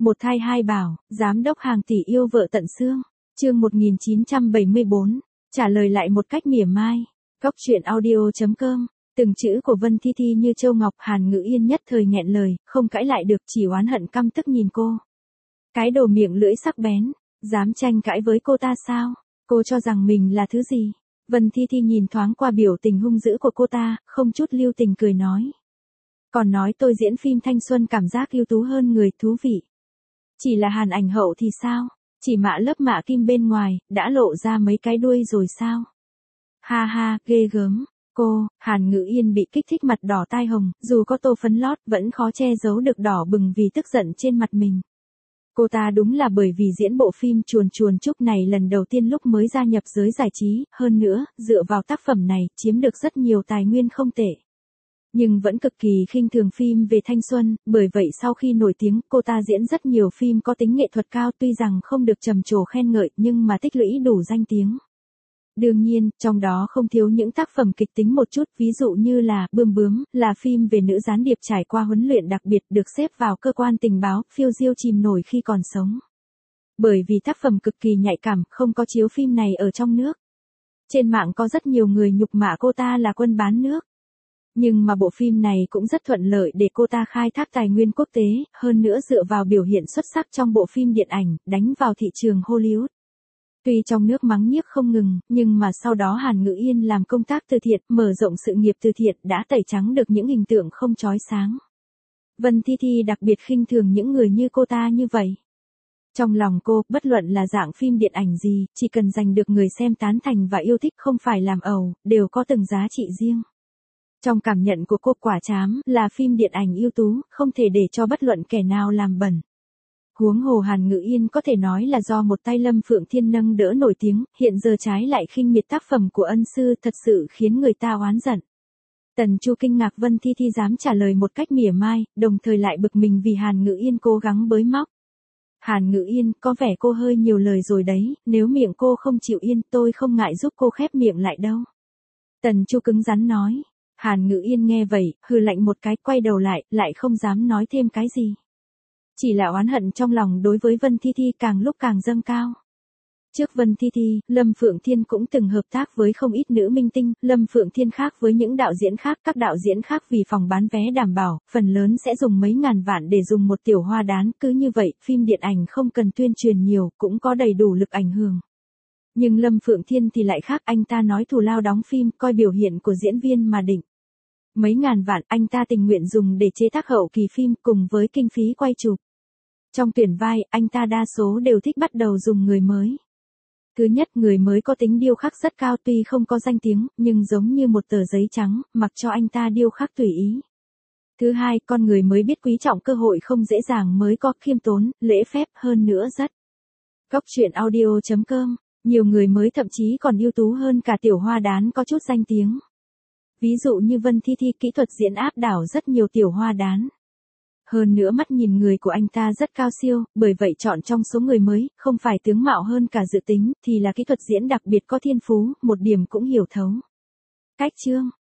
Một thai hai bảo, giám đốc hàng tỷ yêu vợ tận xương. Chương 1974, trả lời lại một cách mỉa mai. Góc truyện audio.com. Từng chữ của Vân Thi Thi như châu ngọc, Hàn Ngữ Yên nhất thời nghẹn lời, không cãi lại được, chỉ oán hận căm tức nhìn cô. Cái đồ miệng lưỡi sắc bén, dám tranh cãi với cô ta sao? Cô cho rằng mình là thứ gì? Vân Thi Thi nhìn thoáng qua biểu tình hung dữ của cô ta, không chút lưu tình cười nói. Còn nói tôi diễn phim thanh xuân cảm giác ưu tú hơn người, thú vị. Chỉ là Hàn ảnh hậu thì sao? Chỉ mạ lớp mạ kim bên ngoài, đã lộ ra mấy cái đuôi rồi sao? Ha ha, ghê gớm. Cô, Hàn Ngữ Yên bị kích thích mặt đỏ tai hồng, dù có tô phấn lót vẫn khó che giấu được đỏ bừng vì tức giận trên mặt mình. Cô ta đúng là bởi vì diễn bộ phim Chuồn Chuồn Chúc này lần đầu tiên lúc mới gia nhập giới giải trí, hơn nữa, dựa vào tác phẩm này, chiếm được rất nhiều tài nguyên không tệ. Nhưng vẫn cực kỳ khinh thường phim về thanh xuân, bởi vậy sau khi nổi tiếng, cô ta diễn rất nhiều phim có tính nghệ thuật cao, tuy rằng không được trầm trồ khen ngợi, nhưng mà tích lũy đủ danh tiếng. Đương nhiên, trong đó không thiếu những tác phẩm kịch tính một chút, ví dụ như là Bươm Bướm, là phim về nữ gián điệp trải qua huấn luyện đặc biệt, được xếp vào cơ quan tình báo, phiêu diêu chìm nổi khi còn sống. Bởi vì tác phẩm cực kỳ nhạy cảm, không có chiếu phim này ở trong nước. Trên mạng có rất nhiều người nhục mạ cô ta là quân bán nước. Nhưng mà bộ phim này cũng rất thuận lợi để cô ta khai thác tài nguyên quốc tế, hơn nữa dựa vào biểu hiện xuất sắc trong bộ phim điện ảnh, đánh vào thị trường Hollywood. Tuy trong nước mắng nhiếc không ngừng, nhưng mà sau đó Hàn Ngữ Yên làm công tác từ thiện, mở rộng sự nghiệp từ thiện, đã tẩy trắng được những hình tượng không chói sáng. Vân Thi Thi đặc biệt khinh thường những người như cô ta như vậy. Trong lòng cô, bất luận là dạng phim điện ảnh gì, chỉ cần giành được người xem tán thành và yêu thích, không phải làm ẩu, đều có từng giá trị riêng. Trong cảm nhận của cô, Quả Trám là phim điện ảnh ưu tú, không thể để cho bất luận kẻ nào làm bẩn. Huống hồ Hàn Ngữ Yên có thể nói là do một tay Lâm Phượng Thiên nâng đỡ nổi tiếng, hiện giờ trái lại khinh miệt tác phẩm của ân sư, thật sự khiến người ta oán giận. Tần Chu kinh ngạc Vân Thi Thi dám trả lời một cách mỉa mai, đồng thời lại bực mình vì Hàn Ngữ Yên cố gắng bới móc. Hàn Ngữ Yên, có vẻ cô hơi nhiều lời rồi đấy, nếu miệng cô không chịu yên, tôi không ngại giúp cô khép miệng lại đâu. Tần Chu cứng rắn nói. Hàn Ngữ Yên nghe vậy, hừ lạnh một cái, quay đầu lại không dám nói thêm cái gì. Chỉ là oán hận trong lòng đối với Vân Thi Thi càng lúc càng dâng cao. Trước Vân Thi Thi, Lâm Phượng Thiên cũng từng hợp tác với không ít nữ minh tinh, Lâm Phượng Thiên khác với những đạo diễn khác, các đạo diễn khác vì phòng bán vé đảm bảo, phần lớn sẽ dùng mấy ngàn vạn để dùng một tiểu hoa đán, cứ như vậy, phim điện ảnh không cần tuyên truyền nhiều, cũng có đầy đủ lực ảnh hưởng. Nhưng Lâm Phượng Thiên thì lại khác, anh ta nói thù lao đóng phim, coi biểu hiện của diễn viên mà định. Mấy ngàn vạn anh ta tình nguyện dùng để chế tác hậu kỳ phim cùng với kinh phí quay chụp. Trong tuyển vai, anh ta đa số đều thích bắt đầu dùng người mới. Thứ nhất, người mới có tính điêu khắc rất cao, tuy không có danh tiếng, nhưng giống như một tờ giấy trắng, mặc cho anh ta điêu khắc tùy ý. Thứ hai, con người mới biết quý trọng cơ hội không dễ dàng, mới có khiêm tốn, lễ phép, hơn nữa rất. Góc truyện audio.com, nhiều người mới thậm chí còn ưu tú hơn cả tiểu hoa đán có chút danh tiếng. Ví dụ như Vân Thi Thi, kỹ thuật diễn áp đảo rất nhiều tiểu hoa đán. Hơn nữa mắt nhìn người của anh ta rất cao siêu, bởi vậy chọn trong số người mới, không phải tướng mạo hơn cả dự tính, thì là kỹ thuật diễn đặc biệt có thiên phú, một điểm cũng hiểu thấu. Cách chương,